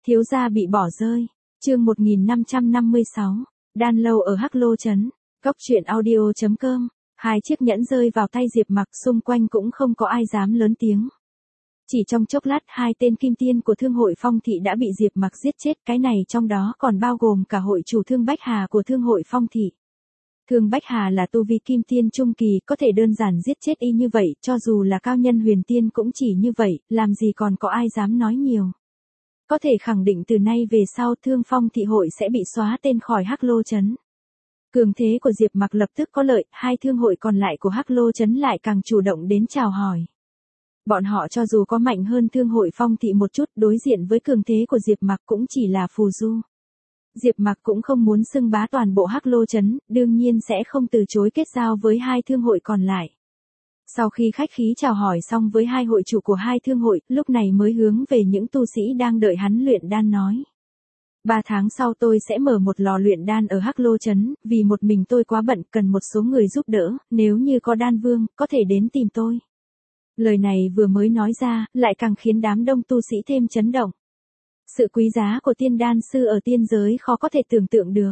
Thiếu gia bị bỏ rơi. Chương 1556. Đan lâu ở Hắc Lô trấn. Cóc truyện audio.com. Hai chiếc nhẫn rơi vào tay Diệp Mặc, xung quanh cũng không có ai dám lớn tiếng. Chỉ trong chốc lát, hai tên kim tiên của Thương hội Phong thị đã bị Diệp Mặc giết chết, cái này trong đó còn bao gồm cả hội chủ Thương Bách Hà của Thương hội Phong thị. Thương Bách Hà là tu vi kim tiên trung kỳ, có thể đơn giản giết chết y như vậy, cho dù là cao nhân huyền tiên cũng chỉ như vậy, làm gì còn có ai dám nói nhiều. Có thể khẳng định từ nay về sau Thương Phong thị hội sẽ bị xóa tên khỏi Hắc Lô trấn. Cường thế của Diệp Mặc lập tức có lợi, hai thương hội còn lại của Hắc Lô trấn lại càng chủ động đến chào hỏi. Bọn họ cho dù có mạnh hơn Thương hội Phong thị một chút, đối diện với cường thế của Diệp Mặc cũng chỉ là phù du. Diệp Mặc cũng không muốn xưng bá toàn bộ Hắc Lô trấn, đương nhiên sẽ không từ chối kết giao với hai thương hội còn lại. Sau khi khách khí chào hỏi xong với hai hội chủ của hai thương hội, lúc này mới hướng về những tu sĩ đang đợi hắn luyện đan nói. 3 tháng sau tôi sẽ mở một lò luyện đan ở Hắc Lô trấn, vì một mình tôi quá bận, cần một số người giúp đỡ, nếu như có đan vương, có thể đến tìm tôi. Lời này vừa mới nói ra, lại càng khiến đám đông tu sĩ thêm chấn động. Sự quý giá của tiên đan sư ở tiên giới khó có thể tưởng tượng được.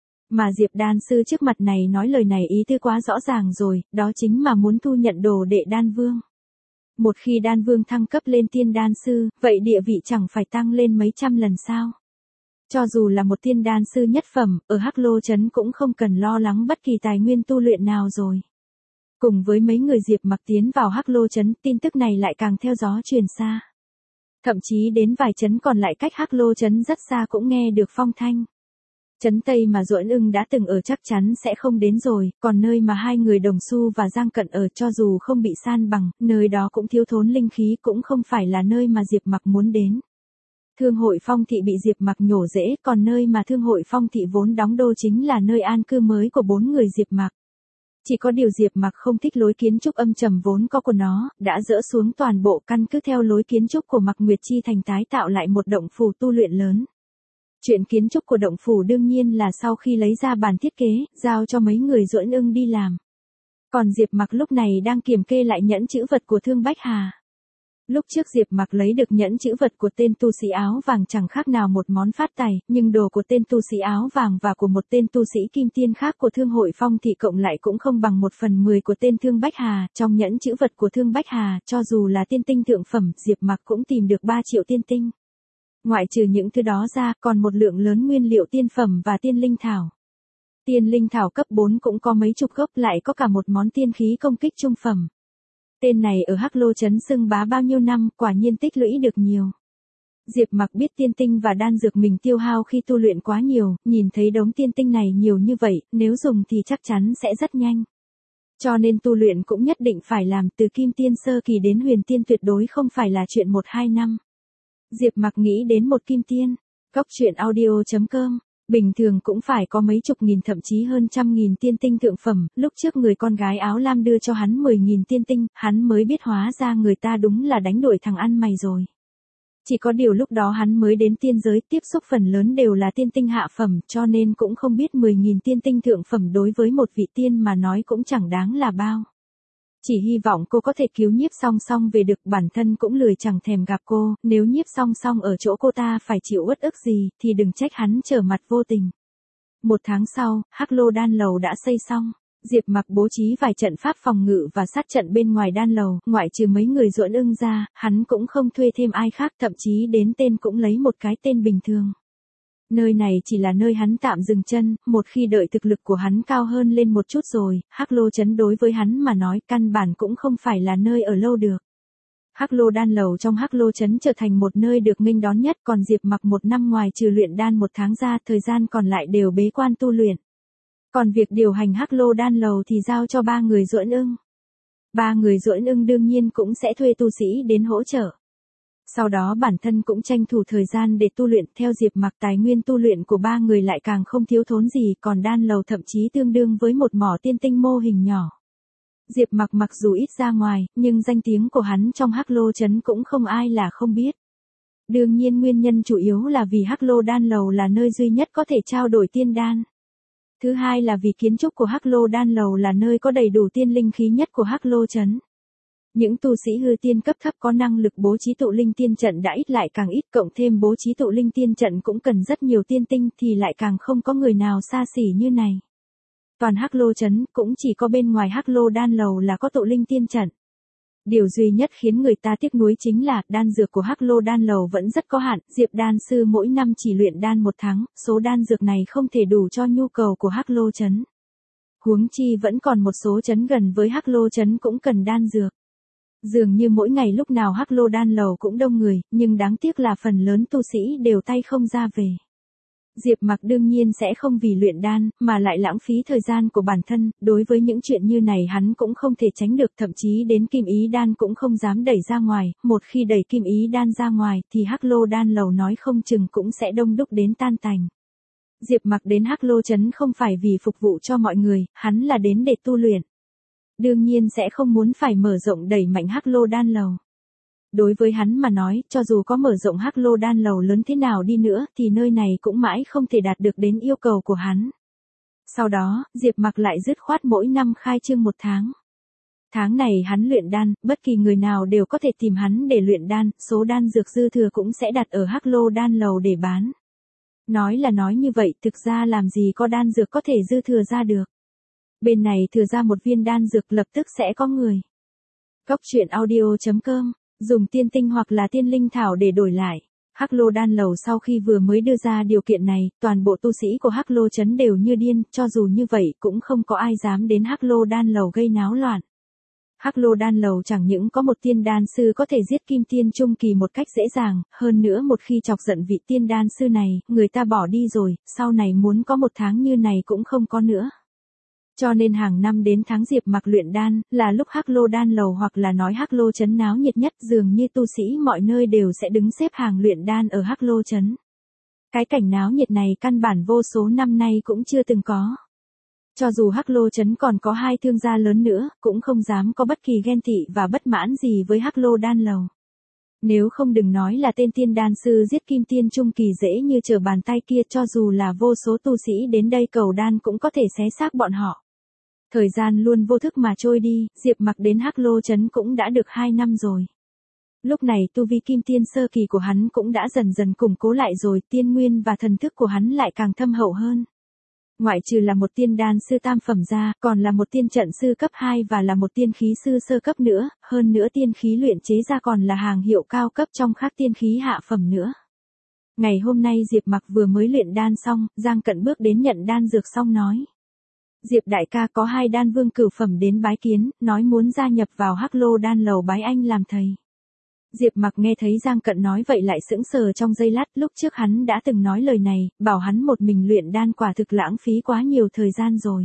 Mà Diệp đan sư trước mặt này nói lời này ý tư quá rõ ràng rồi, đó chính mà muốn thu nhận đồ đệ đan vương. Một khi đan vương thăng cấp lên tiên đan sư, vậy địa vị chẳng phải tăng lên mấy trăm lần sao? Cho dù là một tiên đan sư nhất phẩm, ở Hắc Lô trấn cũng không cần lo lắng bất kỳ tài nguyên tu luyện nào rồi. Cùng với mấy người Diệp Mặc tiến vào Hắc Lô trấn, tin tức này lại càng theo gió truyền xa. Thậm chí đến vài trấn còn lại cách Hắc Lô trấn rất xa cũng nghe được phong thanh. Trấn Tây mà Duẫn Ưng đã từng ở chắc chắn sẽ không đến rồi, còn nơi mà hai người Đồng Xu và Giang Cận ở cho dù không bị san bằng, nơi đó cũng thiếu thốn linh khí, cũng không phải là nơi mà Diệp Mặc muốn đến. Thương hội Phong thị bị Diệp Mặc nhổ rễ, còn nơi mà Thương hội Phong thị vốn đóng đô chính là nơi an cư mới của 4 người Diệp Mặc. Chỉ có điều Diệp Mặc không thích lối kiến trúc âm trầm vốn có của nó, đã dỡ xuống toàn bộ căn cứ theo lối kiến trúc của Mặc Nguyệt Chi Thành tái tạo lại một động phủ tu luyện lớn. Chuyện kiến trúc của động phủ đương nhiên là sau khi lấy ra bản thiết kế, giao cho mấy người Duẫn Ưng đi làm. Còn Diệp Mặc lúc này đang kiểm kê lại nhẫn chữ vật của Thương Bách Hà. Lúc trước Diệp Mặc lấy được nhẫn chữ vật của tên tu sĩ áo vàng chẳng khác nào một món phát tài, nhưng đồ của tên tu sĩ áo vàng và của một tên tu sĩ kim tiên khác của Thương hội Phong thị cộng lại cũng không bằng 1/10 của tên Thương Bách Hà. Trong nhẫn chữ vật của Thương Bách Hà, cho dù là tiên tinh thượng phẩm, Diệp Mặc cũng tìm được 3 triệu tiên tinh. Ngoại trừ những thứ đó ra, còn một lượng lớn nguyên liệu tiên phẩm và tiên linh thảo. Tiên linh thảo cấp 4 cũng có mấy chục gốc, lại có cả một món tiên khí công kích trung phẩm. Tên này ở Hắc Lô trấn xưng bá bao nhiêu năm, quả nhiên tích lũy được nhiều. Diệp Mặc biết tiên tinh và đan dược mình tiêu hao khi tu luyện quá nhiều, nhìn thấy đống tiên tinh này nhiều như vậy, nếu dùng thì chắc chắn sẽ rất nhanh. Cho nên tu luyện cũng nhất định phải làm, từ kim tiên sơ kỳ đến huyền tiên tuyệt đối không phải là chuyện 1-2 năm. Diệp Mặc nghĩ đến một kim tiên. Cóc truyện audio.com. Bình thường cũng phải có mấy chục nghìn thậm chí hơn trăm nghìn tiên tinh thượng phẩm, lúc trước người con gái áo lam đưa cho hắn 10.000 tiên tinh, hắn mới biết hóa ra người ta đúng là đánh đuổi thằng ăn mày rồi. Chỉ có điều lúc đó hắn mới đến tiên giới, tiếp xúc phần lớn đều là tiên tinh hạ phẩm, cho nên cũng không biết 10.000 tiên tinh thượng phẩm đối với một vị tiên mà nói cũng chẳng đáng là bao. Chỉ hy vọng cô có thể cứu Nhiếp Song Song về được, bản thân cũng lười chẳng thèm gặp cô, nếu Nhiếp Song Song ở chỗ cô ta phải chịu uất ức gì, thì đừng trách hắn trở mặt vô tình. 1 tháng sau, Hắc Lô đan lầu đã xây xong. Diệp Mặc bố trí vài trận pháp phòng ngự và sát trận bên ngoài đan lầu, ngoại trừ mấy người Duẫn Ưng ra, hắn cũng không thuê thêm ai khác, thậm chí đến tên cũng lấy một cái tên bình thường. Nơi này chỉ là nơi hắn tạm dừng chân, một khi đợi thực lực của hắn cao hơn lên một chút rồi, Hắc Lô trấn đối với hắn mà nói căn bản cũng không phải là nơi ở lâu được. Hắc Lô đan lầu trong Hắc Lô trấn trở thành một nơi được nghênh đón nhất, còn Diệp Mặc 1 năm ngoài trừ luyện đan 1 tháng ra, thời gian còn lại đều bế quan tu luyện. Còn việc điều hành Hắc Lô đan lầu thì giao cho 3 người Duẫn Ưng. 3 người Duẫn Ưng đương nhiên cũng sẽ thuê tu sĩ đến hỗ trợ. Sau đó bản thân cũng tranh thủ thời gian để tu luyện, theo Diệp Mặc tài nguyên tu luyện của 3 người lại càng không thiếu thốn gì, còn đan lầu thậm chí tương đương với một mỏ tiên tinh mô hình nhỏ. Diệp Mặc mặc dù ít ra ngoài, nhưng danh tiếng của hắn trong Hắc Lô trấn cũng không ai là không biết. Đương nhiên nguyên nhân chủ yếu là vì Hắc Lô đan lầu là nơi duy nhất có thể trao đổi tiên đan. Thứ hai là vì kiến trúc của Hắc Lô đan lầu là nơi có đầy đủ tiên linh khí nhất của Hắc Lô trấn. Những tu sĩ hư tiên cấp thấp có năng lực bố trí tụ linh tiên trận đã ít lại càng ít, cộng thêm bố trí tụ linh tiên trận cũng cần rất nhiều tiên tinh thì lại càng không có người nào xa xỉ như này. Toàn Hắc Lô trấn cũng chỉ có bên ngoài Hắc Lô đan lầu là có tụ linh tiên trận. Điều duy nhất khiến người ta tiếc nuối chính là đan dược của Hắc Lô đan lầu vẫn rất có hạn, Diệp đan sư mỗi năm chỉ luyện đan một tháng, số đan dược này không thể đủ cho nhu cầu của Hắc Lô trấn. Huống chi vẫn còn một số trấn gần với Hắc Lô trấn cũng cần đan dược. Dường như mỗi ngày lúc nào Hắc Lô đan lầu cũng đông người, nhưng đáng tiếc là phần lớn tu sĩ đều tay không ra về. Diệp Mặc đương nhiên sẽ không vì luyện đan, mà lại lãng phí thời gian của bản thân, đối với những chuyện như này hắn cũng không thể tránh được, thậm chí đến Kim Ý đan cũng không dám đẩy ra ngoài, một khi đẩy Kim Ý đan ra ngoài thì Hắc Lô đan lầu nói không chừng cũng sẽ đông đúc đến tan tành. Diệp Mặc đến Hắc Lô trấn không phải vì phục vụ cho mọi người, hắn là đến để tu luyện. Đương nhiên sẽ không muốn phải mở rộng đẩy mạnh Hắc Lô đan lầu. Đối với hắn mà nói, cho dù có mở rộng Hắc Lô đan lầu lớn thế nào đi nữa, thì nơi này cũng mãi không thể đạt được đến yêu cầu của hắn. Sau đó, Diệp Mặc lại dứt khoát mỗi năm khai trương một tháng. Tháng này hắn luyện đan, bất kỳ người nào đều có thể tìm hắn để luyện đan, số đan dược dư thừa cũng sẽ đặt ở Hắc Lô đan lầu để bán. Nói là nói như vậy, thực ra làm gì có đan dược có thể dư thừa ra được. Bên này thừa ra một viên đan dược lập tức sẽ có người. Góc truyện audio.com, dùng tiên tinh hoặc là tiên linh thảo để đổi lại. Hắc Lô đan lầu sau khi vừa mới đưa ra điều kiện này, toàn bộ tu sĩ của Hắc Lô trấn đều như điên, cho dù như vậy cũng không có ai dám đến Hắc Lô đan lầu gây náo loạn. Hắc Lô đan lầu chẳng những có một tiên đan sư có thể giết kim tiên trung kỳ một cách dễ dàng, hơn nữa một khi chọc giận vị tiên đan sư này, người ta bỏ đi rồi, sau này muốn có một tháng như này cũng không có nữa. Cho nên hàng năm đến tháng Diệp Mặc luyện đan, là lúc Hắc Lô đan lầu hoặc là nói Hắc Lô trấn náo nhiệt nhất, dường như tu sĩ mọi nơi đều sẽ đứng xếp hàng luyện đan ở Hắc Lô trấn. Cái cảnh náo nhiệt này căn bản vô số năm nay cũng chưa từng có. Cho dù Hắc Lô trấn còn có hai thương gia lớn nữa, cũng không dám có bất kỳ ghen tị và bất mãn gì với Hắc Lô đan lầu. Nếu không đừng nói là tên tiên đan sư giết kim tiên trung kỳ dễ như trở bàn tay kia, cho dù là vô số tu sĩ đến đây cầu đan cũng có thể xé xác bọn họ. Thời gian luôn vô thức mà trôi đi, Diệp Mặc đến Hắc Lô trấn cũng đã được 2 năm rồi. Lúc này tu vi kim tiên sơ kỳ của hắn cũng đã dần dần củng cố lại rồi, tiên nguyên và thần thức của hắn lại càng thâm hậu hơn. Ngoại trừ là một tiên đan sư tam phẩm ra, còn là một tiên trận sư cấp 2 và là một tiên khí sư sơ cấp nữa, hơn nữa tiên khí luyện chế ra còn là hàng hiệu cao cấp trong khác tiên khí hạ phẩm nữa. Ngày hôm nay Diệp Mặc vừa mới luyện đan xong, Giang Cận bước đến nhận đan dược xong nói. Diệp đại ca, có 2 đan vương cửu phẩm đến bái kiến, nói muốn gia nhập vào Hắc Lô đan lầu bái anh làm thầy. Diệp Mặc nghe thấy Giang Cận nói vậy lại sững sờ trong giây lát, lúc trước hắn đã từng nói lời này, bảo hắn một mình luyện đan quả thực lãng phí quá nhiều thời gian rồi.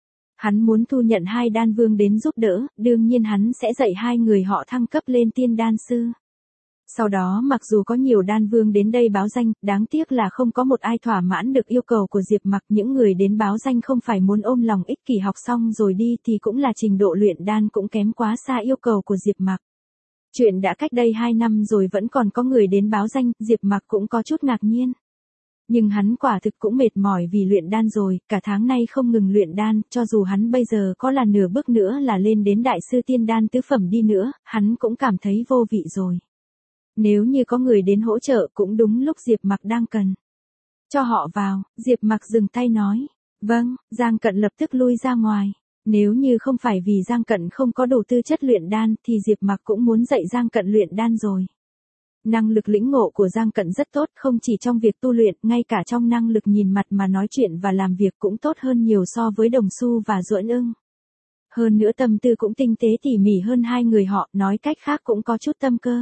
Hắn muốn thu nhận 2 đan vương đến giúp đỡ, đương nhiên hắn sẽ dạy 2 người họ thăng cấp lên tiên đan sư. Sau đó mặc dù có nhiều đan vương đến đây báo danh, đáng tiếc là không có một ai thỏa mãn được yêu cầu của Diệp Mặc. Những người đến báo danh không phải muốn ôm lòng ích kỷ học xong rồi đi thì cũng là trình độ luyện đan cũng kém quá xa yêu cầu của Diệp Mặc. Chuyện đã cách đây 2 năm rồi vẫn còn có người đến báo danh, Diệp Mặc cũng có chút ngạc nhiên. Nhưng hắn quả thực cũng mệt mỏi vì luyện đan rồi, cả tháng nay không ngừng luyện đan, cho dù hắn bây giờ có là nửa bước nữa là lên đến đại sư tiên đan tứ phẩm đi nữa, hắn cũng cảm thấy vô vị rồi. Nếu như có người đến hỗ trợ cũng đúng lúc Diệp Mặc đang cần. Cho họ vào, Diệp Mặc dừng tay nói. Vâng, Giang Cận lập tức lui ra ngoài. Nếu như không phải vì Giang Cận không có đủ tư chất luyện đan thì Diệp Mặc cũng muốn dạy Giang Cận luyện đan rồi. Năng lực lĩnh ngộ của Giang Cận rất tốt, không chỉ trong việc tu luyện, ngay cả trong năng lực nhìn mặt mà nói chuyện và làm việc cũng tốt hơn nhiều so với Đồng Xu và Duẫn Ưng. Hơn nữa tâm tư cũng tinh tế tỉ mỉ hơn 2 người họ, nói cách khác cũng có chút tâm cơ.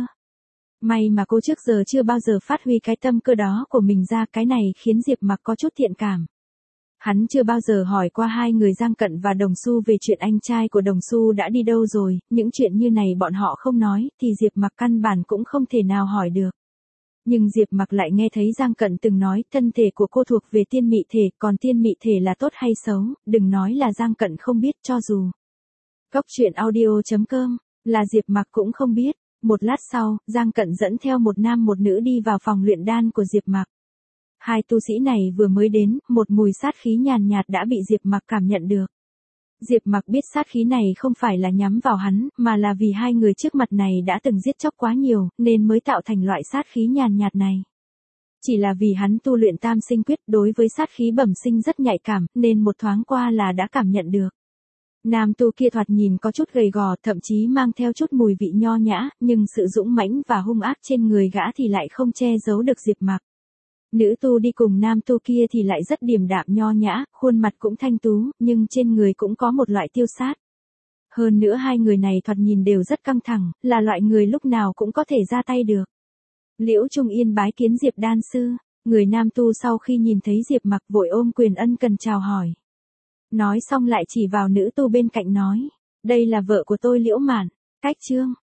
May mà cô trước giờ chưa bao giờ phát huy cái tâm cơ đó của mình ra, cái này khiến Diệp Mặc có chút thiện cảm. Hắn chưa bao giờ hỏi qua 2 người Giang Cận và Đồng Xu về chuyện anh trai của Đồng Xu đã đi đâu rồi, những chuyện như này bọn họ không nói, thì Diệp Mặc căn bản cũng không thể nào hỏi được. Nhưng Diệp Mặc lại nghe thấy Giang Cận từng nói, thân thể của cô thuộc về tiên mị thể, còn tiên mị thể là tốt hay xấu, đừng nói là Giang Cận không biết, cho dù. Góc truyện audio.com, là Diệp Mặc cũng không biết. Một lát sau, Giang Cận dẫn theo một nam một nữ đi vào phòng luyện đan của Diệp Mặc. 2 tu sĩ này vừa mới đến, một mùi sát khí nhàn nhạt đã bị Diệp Mặc cảm nhận được. Diệp Mặc biết sát khí này không phải là nhắm vào hắn, mà là vì hai người trước mặt này đã từng giết chóc quá nhiều, nên mới tạo thành loại sát khí nhàn nhạt này. Chỉ là vì hắn tu luyện tam sinh quyết đối với sát khí bẩm sinh rất nhạy cảm, nên một thoáng qua là đã cảm nhận được. Nam tu kia thoạt nhìn có chút gầy gò, thậm chí mang theo chút mùi vị nho nhã, nhưng sự dũng mãnh và hung ác trên người gã thì lại không che giấu được Diệp Mặc. Nữ tu đi cùng nam tu kia thì lại rất điềm đạm nho nhã, khuôn mặt cũng thanh tú, nhưng trên người cũng có một loại tiêu sát. Hơn nữa hai người này thoạt nhìn đều rất căng thẳng, là loại người lúc nào cũng có thể ra tay được. Liễu Trung Yên bái kiến Diệp đan sư, người nam tu sau khi nhìn thấy Diệp Mặc vội ôm quyền ân cần chào hỏi. Nói xong lại chỉ vào nữ tu bên cạnh nói, đây là vợ của tôi Liễu Mạn, Cách Trương.